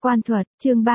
Quan thuật, chương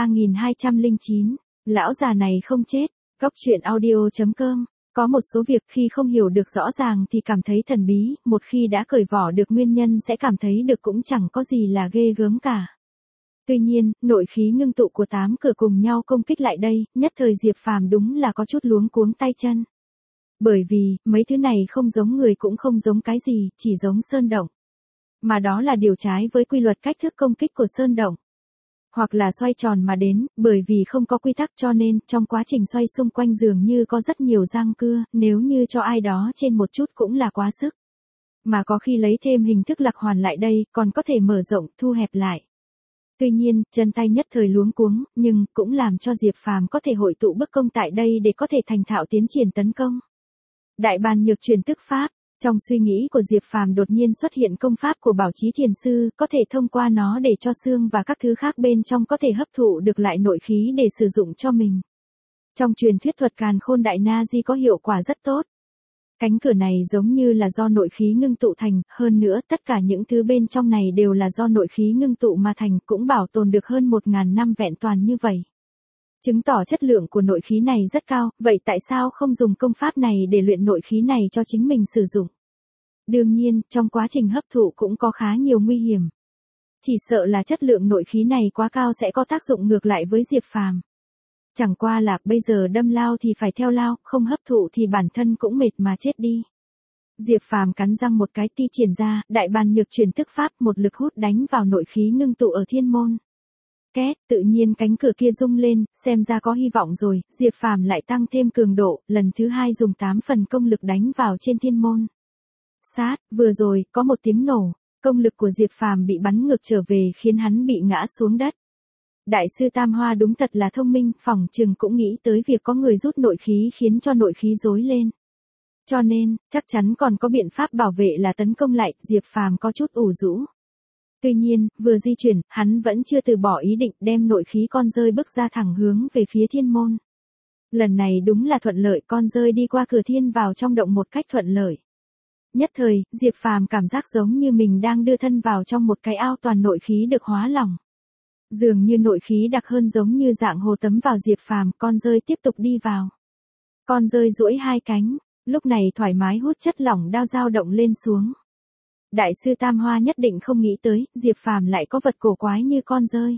3209. Lão già này không chết. Góc truyện audio.com. Có một số việc khi không hiểu được rõ ràng thì cảm thấy thần bí, một khi đã cởi vỏ được nguyên nhân sẽ cảm thấy được cũng chẳng có gì là ghê gớm cả. Tuy nhiên, nội khí ngưng tụ của 8 cửa cùng nhau công kích lại đây, nhất thời Diệp Phàm đúng là có chút luống cuống tay chân. Bởi vì, mấy thứ này không giống người cũng không giống cái gì, chỉ giống sơn động. Mà đó là điều trái với quy luật cách thức công kích của sơn động. Hoặc là xoay tròn mà đến, bởi vì không có quy tắc cho nên, trong quá trình xoay xung quanh dường như có rất nhiều răng cưa, nếu như cho ai đó trên một chút cũng là quá sức. Mà có khi lấy thêm hình thức lạc hoàn lại đây, còn có thể mở rộng, thu hẹp lại. Tuy nhiên, chân tay nhất thời luống cuống, nhưng cũng làm cho Diệp Phàm có thể hội tụ bức công tại đây để có thể thành thạo tiến triển tấn công. Đại bàn nhược truyền tức pháp. Trong suy nghĩ của Diệp Phàm đột nhiên xuất hiện công pháp của Bảo Chí Thiền Sư, có thể thông qua nó để cho xương và các thứ khác bên trong có thể hấp thụ được lại nội khí để sử dụng cho mình. Trong truyền thuyết thuật Càn Khôn Đại Na Di có hiệu quả rất tốt. Cánh cửa này giống như là do nội khí ngưng tụ thành, hơn nữa tất cả những thứ bên trong này đều là do nội khí ngưng tụ mà thành, cũng bảo tồn được hơn 1000 năm vẹn toàn như vậy. Chứng tỏ chất lượng của nội khí này rất cao, vậy tại sao không dùng công pháp này để luyện nội khí này cho chính mình sử dụng? Đương nhiên, trong quá trình hấp thụ cũng có khá nhiều nguy hiểm. Chỉ sợ là chất lượng nội khí này quá cao sẽ có tác dụng ngược lại với Diệp Phàm. Chẳng qua là bây giờ đâm lao thì phải theo lao, không hấp thụ thì bản thân cũng mệt mà chết đi. Diệp Phàm cắn răng một cái ti triển ra, đại bàn nhược truyền tức pháp một lực hút đánh vào nội khí ngưng tụ ở thiên môn. Két, tự nhiên cánh cửa kia rung lên, xem ra có hy vọng rồi, Diệp Phàm lại tăng thêm cường độ, lần thứ 2 dùng 8 phần công lực đánh vào trên thiên môn. Sát, vừa rồi, có một tiếng nổ, công lực của Diệp Phàm bị bắn ngược trở về khiến hắn bị ngã xuống đất. Đại sư Tam Hoa đúng thật là thông minh, phỏng chừng cũng nghĩ tới việc có người rút nội khí khiến cho nội khí rối lên. Cho nên, chắc chắn còn có biện pháp bảo vệ là tấn công lại, Diệp Phàm có chút ủ rũ. Tuy nhiên, vừa di chuyển, hắn vẫn chưa từ bỏ ý định đem nội khí con rơi bước ra thẳng hướng về phía thiên môn. Lần này đúng là thuận lợi, con rơi đi qua cửa thiên vào trong động một cách thuận lợi. Nhất thời, Diệp Phàm cảm giác giống như mình đang đưa thân vào trong một cái ao toàn nội khí được hóa lỏng. Dường như nội khí đặc hơn giống như dạng hồ tấm vào Diệp Phàm, con rơi tiếp tục đi vào. Con rơi duỗi hai cánh, lúc này thoải mái hút chất lỏng đao dao động lên xuống. Đại sư Tam Hoa nhất định không nghĩ tới, Diệp Phàm lại có vật cổ quái như con rơi.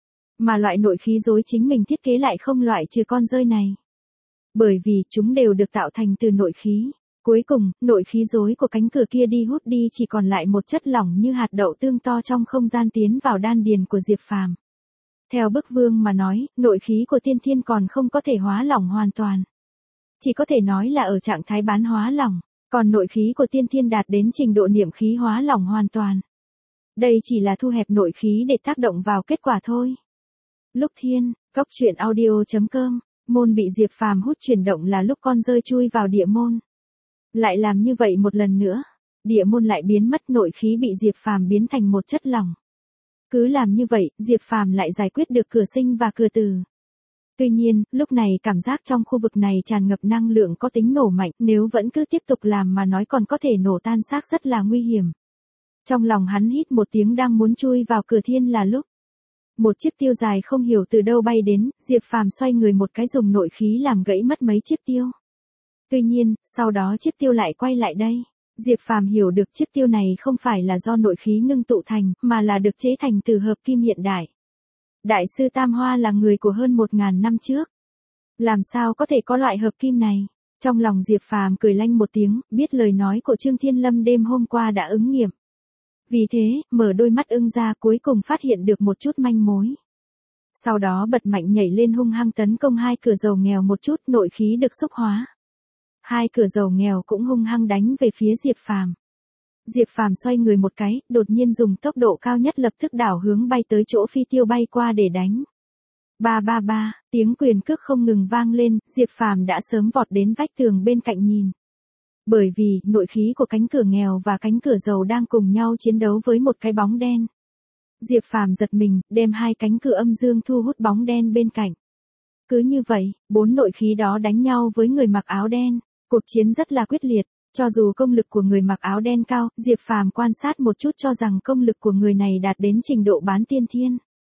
Mà loại nội khí rối chính mình thiết kế lại không loại trừ con rơi này. Bởi vì chúng đều được tạo thành từ nội khí. Cuối cùng, nội khí rối của cánh cửa kia đi hút đi chỉ còn lại một chất lỏng như hạt đậu tương to trong không gian tiến vào đan điền của Diệp Phàm. Theo bức vương mà nói, nội khí của tiên thiên còn không có thể hóa lỏng hoàn toàn. Chỉ có thể nói là ở trạng thái bán hóa lỏng. Còn nội khí của tiên thiên đạt đến trình độ niệm khí hóa lỏng hoàn toàn. Đây chỉ là thu hẹp nội khí để tác động vào kết quả thôi. Lúc thiên, góc truyện audio.com, môn bị Diệp Phàm hút chuyển động là lúc con rơi chui vào địa môn. Lại làm như vậy một lần nữa, địa môn lại biến mất, nội khí bị Diệp Phàm biến thành một chất lỏng. Cứ làm như vậy, Diệp Phàm lại giải quyết được cửa sinh và cửa tử. Tuy nhiên, lúc này cảm giác trong khu vực này tràn ngập năng lượng có tính nổ mạnh, nếu vẫn cứ tiếp tục làm mà nói còn có thể nổ tan xác rất là nguy hiểm. Trong lòng hắn hít một tiếng đang muốn chui vào cửa thiên là lúc. Một chiếc tiêu dài không hiểu từ đâu bay đến, Diệp Phàm xoay người một cái dùng nội khí làm gãy mất mấy chiếc tiêu. Tuy nhiên, sau đó chiếc tiêu lại quay lại đây. Diệp Phàm hiểu được chiếc tiêu này không phải là do nội khí ngưng tụ thành, mà là được chế thành từ hợp kim hiện đại. Đại sư Tam Hoa là người của hơn 1000 năm trước. Làm sao có thể có loại hợp kim này? Trong lòng Diệp Phàm cười lanh một tiếng, biết lời nói của Trương Thiên Lâm đêm hôm qua đã ứng nghiệm. Vì thế, mở đôi mắt ưng ra cuối cùng phát hiện được một chút manh mối. Sau đó bật mạnh nhảy lên hung hăng tấn công hai cửa dầu nghèo một chút, nội khí được xúc hóa. Hai cửa dầu nghèo cũng hung hăng đánh về phía Diệp Phàm. Diệp Phàm xoay người một cái, đột nhiên dùng tốc độ cao nhất lập tức đảo hướng bay tới chỗ phi tiêu bay qua để đánh. Ba ba ba, tiếng quyền cước không ngừng vang lên, Diệp Phàm đã sớm vọt đến vách tường bên cạnh nhìn. Bởi vì, nội khí của cánh cửa nghèo và cánh cửa dầu đang cùng nhau chiến đấu với một cái bóng đen. Diệp Phàm giật mình, đem hai cánh cửa âm dương thu hút bóng đen bên cạnh. Cứ như vậy, 4 nội khí đó đánh nhau với người mặc áo đen, cuộc chiến rất là quyết liệt. Cho dù công lực của người mặc áo đen cao, Diệp Phàm quan sát một chút cho rằng công lực của người này đạt đến trình độ bán tiên thiên.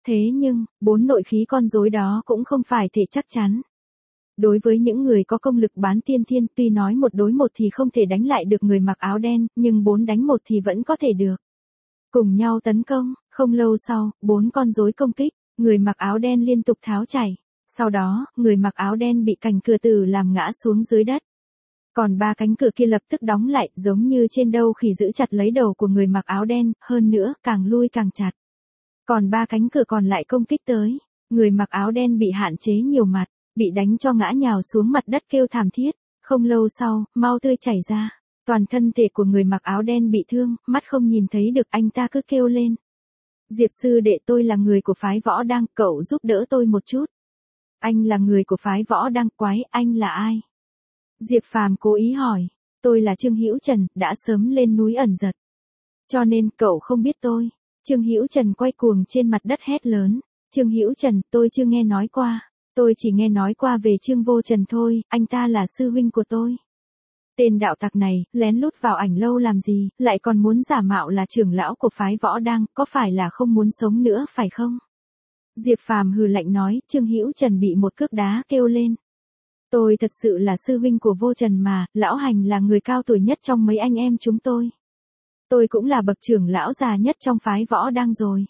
Thế nhưng, 4 nội khí con rối đó cũng không phải thể chắc chắn. Đối với những người có công lực bán tiên thiên, tuy nói 1 đối 1 thì không thể đánh lại được người mặc áo đen, nhưng 4 đánh 1 thì vẫn có thể được. Cùng nhau tấn công, không lâu sau, 4 con rối công kích, người mặc áo đen liên tục tháo chạy. Sau đó, người mặc áo đen bị cành cửa tử làm ngã xuống dưới đất. Còn 3 cánh cửa kia lập tức đóng lại, giống như trên đâu khỉ giữ chặt lấy đầu của người mặc áo đen, hơn nữa, càng lui càng chặt. Còn 3 cánh cửa còn lại công kích tới, người mặc áo đen bị hạn chế nhiều mặt, bị đánh cho ngã nhào xuống mặt đất kêu thảm thiết. Không lâu sau, máu tươi chảy ra, toàn thân thể của người mặc áo đen bị thương, mắt không nhìn thấy được, anh ta cứ kêu lên. Diệp sư đệ, tôi là người của phái Võ Đăng, cậu giúp đỡ tôi một chút. Anh là người của phái Võ Đăng, quái, anh là ai? Diệp Phàm cố ý hỏi. Tôi là Trương Hữu Trần, đã sớm lên núi ẩn giật. Cho nên cậu không biết tôi. Trương Hữu Trần quay cuồng trên mặt đất hét lớn. Trương Hữu Trần, tôi chưa nghe nói qua. Tôi chỉ nghe nói qua về Trương Vô Trần thôi, anh ta là sư huynh của tôi. Tên đạo tặc này, lén lút vào ảnh lâu làm gì, lại còn muốn giả mạo là trưởng lão của phái Võ Đăng, có phải là không muốn sống nữa phải không? Diệp Phàm hừ lạnh nói, Trương Hữu Trần bị một cước đá kêu lên. Tôi thật sự là sư huynh của Vô Trần mà, lão Hành là người cao tuổi nhất trong mấy anh em chúng tôi. Tôi cũng là bậc trưởng lão già nhất trong phái Võ Đăng rồi.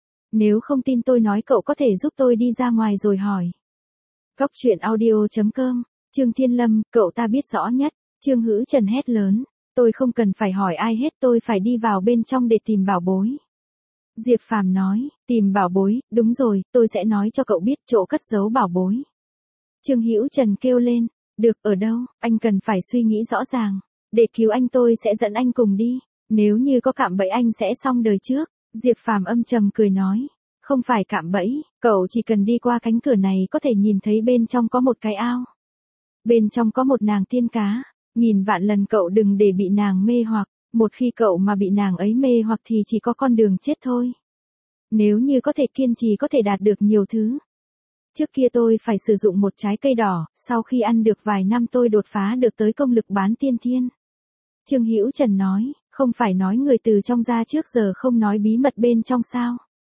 Nếu không tin tôi nói cậu có thể giúp tôi đi ra ngoài rồi hỏi. Góc truyện audio.com, Trương Thiên Lâm, cậu ta biết rõ nhất. Trương Hữu Trần hét lớn, tôi không cần phải hỏi ai hết, tôi phải đi vào bên trong để tìm bảo bối. Diệp Phàm nói, tìm bảo bối, đúng rồi, tôi sẽ nói cho cậu biết chỗ cất giấu bảo bối. Trương Hữu Trần kêu lên, được, ở đâu, anh cần phải suy nghĩ rõ ràng. Để cứu anh tôi sẽ dẫn anh cùng đi, nếu như có cạm bẫy anh sẽ xong đời trước. Diệp Phàm âm trầm cười nói, không phải cạm bẫy, cậu chỉ cần đi qua cánh cửa này có thể nhìn thấy bên trong có một cái ao. Bên trong có một nàng tiên cá, nghìn vạn lần cậu đừng để bị nàng mê hoặc, một khi cậu mà bị nàng ấy mê hoặc thì chỉ có con đường chết thôi. Nếu như có thể kiên trì có thể đạt được nhiều thứ. Trước kia tôi phải sử dụng một trái cây đỏ, sau khi ăn được vài năm tôi đột phá được tới công lực bán tiên thiên. Trương Hữu Trần nói, không phải nói người từ trong ra trước giờ không nói bí mật bên trong sao?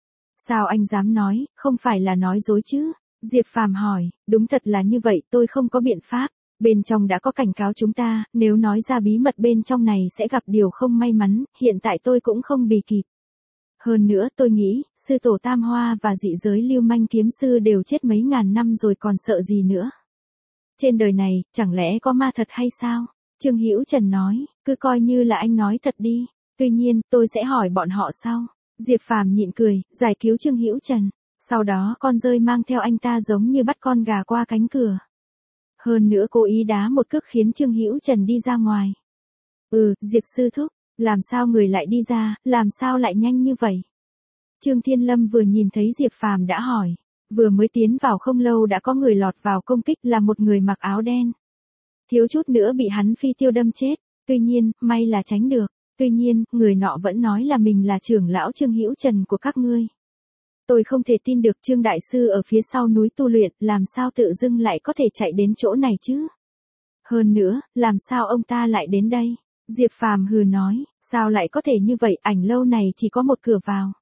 Sao anh dám nói, không phải là nói dối chứ? Diệp Phàm hỏi, đúng thật là như vậy, tôi không có biện pháp. Bên trong đã có cảnh cáo chúng ta, nếu nói ra bí mật bên trong này sẽ gặp điều không may mắn, hiện tại tôi cũng không bì kịp. Hơn nữa tôi nghĩ, sư tổ Tam Hoa và dị giới lưu manh kiếm sư đều chết mấy ngàn năm rồi còn sợ gì nữa. Trên đời này, chẳng lẽ có ma thật hay sao? Trương Hữu Trần nói, cứ coi như là anh nói thật đi, tuy nhiên, tôi sẽ hỏi bọn họ sau. Diệp Phàm nhịn cười, giải cứu Trương Hữu Trần, sau đó con rơi mang theo anh ta giống như bắt con gà qua cánh cửa. Hơn nữa cố ý đá một cước khiến Trương Hữu Trần đi ra ngoài. Diệp sư thúc, làm sao người lại đi ra, làm sao lại nhanh như vậy? Trương Thiên Lâm vừa nhìn thấy Diệp Phàm đã hỏi, vừa mới tiến vào không lâu đã có người lọt vào công kích là một người mặc áo đen. Thiếu chút nữa bị hắn phi tiêu đâm chết, tuy nhiên, may là tránh được, tuy nhiên, người nọ vẫn nói là mình là trưởng lão Trương Hữu Trần của các ngươi. Tôi không thể tin được Trương Đại Sư ở phía sau núi tu luyện, làm sao tự dưng lại có thể chạy đến chỗ này chứ? Hơn nữa, làm sao ông ta lại đến đây? Diệp Phàm hừ nói, sao lại có thể như vậy, ảnh lâu này chỉ có một cửa vào.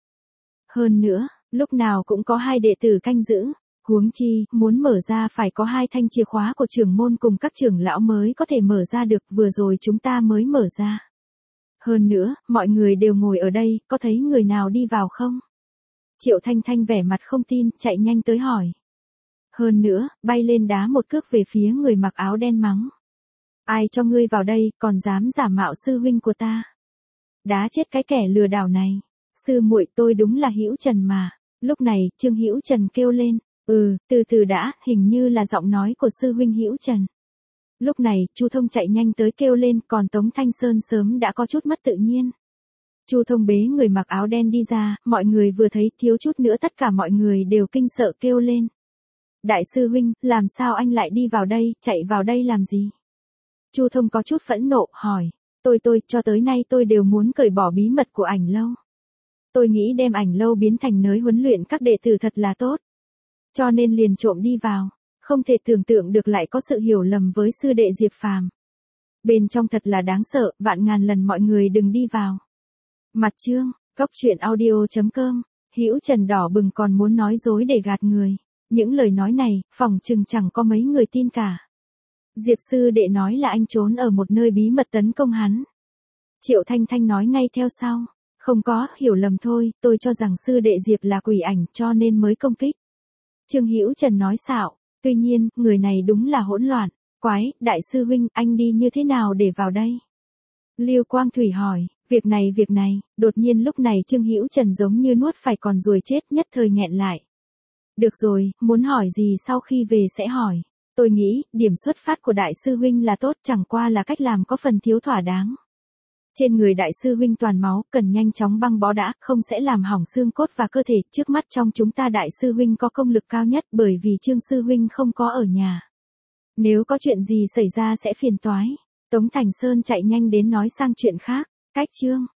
Hơn nữa, lúc nào cũng có 2 đệ tử canh giữ, huống chi, muốn mở ra phải có 2 thanh chìa khóa của trưởng môn cùng các trưởng lão mới có thể mở ra được, vừa rồi chúng ta mới mở ra. Hơn nữa, mọi người đều ngồi ở đây, có thấy người nào đi vào không? Triệu Thanh Thanh vẻ mặt không tin, chạy nhanh tới hỏi. Hơn nữa, bay lên đá một cước về phía người mặc áo đen mắng. Ai cho ngươi vào đây, còn dám giả mạo sư huynh của ta? Đá chết cái kẻ lừa đảo này. Sư muội, tôi đúng là Hữu Trần mà. Lúc này, Trương Hữu Trần kêu lên, từ từ đã, hình như là giọng nói của sư huynh Hữu Trần. Lúc này, Chu Thông chạy nhanh tới kêu lên, còn Tống Thanh Sơn sớm đã có chút mất tự nhiên. Chu Thông bế người mặc áo đen đi ra, mọi người vừa thấy thiếu chút nữa tất cả mọi người đều kinh sợ kêu lên. Đại sư huynh, làm sao anh lại đi vào đây, chạy vào đây làm gì? Chu Thông có chút phẫn nộ, hỏi. Tôi cho tới nay tôi đều muốn cởi bỏ bí mật của ảnh lâu. Tôi nghĩ đem ảnh lâu biến thành nơi huấn luyện các đệ tử thật là tốt. Cho nên liền trộm đi vào. Không thể tưởng tượng được lại có sự hiểu lầm với sư đệ Diệp Phàm. Bên trong thật là đáng sợ, vạn ngàn lần mọi người đừng đi vào. Mặt chương, góc truyện audio.com, Hữu Trần đỏ bừng còn muốn nói dối để gạt người. Những lời nói này, phỏng chừng chẳng có mấy người tin cả. Diệp sư đệ nói là anh trốn ở một nơi bí mật tấn công hắn. Triệu Thanh Thanh nói ngay theo sau. Không có, hiểu lầm thôi, tôi cho rằng sư đệ Diệp là quỷ ảnh cho nên mới công kích. Trương Hữu Trần nói xạo, tuy nhiên, người này đúng là hỗn loạn. Quái, đại sư huynh, anh đi như thế nào để vào đây? Lưu Quang Thủy hỏi, việc này, đột nhiên lúc này Trương Hữu Trần giống như nuốt phải con ruồi chết nhất thời nghẹn lại. Được rồi, muốn hỏi gì sau khi về sẽ hỏi. Tôi nghĩ, điểm xuất phát của đại sư huynh là tốt, chẳng qua là cách làm có phần thiếu thỏa đáng. Trên người đại sư huynh toàn máu, cần nhanh chóng băng bó đã, không sẽ làm hỏng xương cốt và cơ thể. Trước mắt trong chúng ta đại sư huynh có công lực cao nhất bởi vì Trương sư huynh không có ở nhà. Nếu có chuyện gì xảy ra sẽ phiền toái. Tống Thành Sơn chạy nhanh đến nói sang chuyện khác. Cách Trương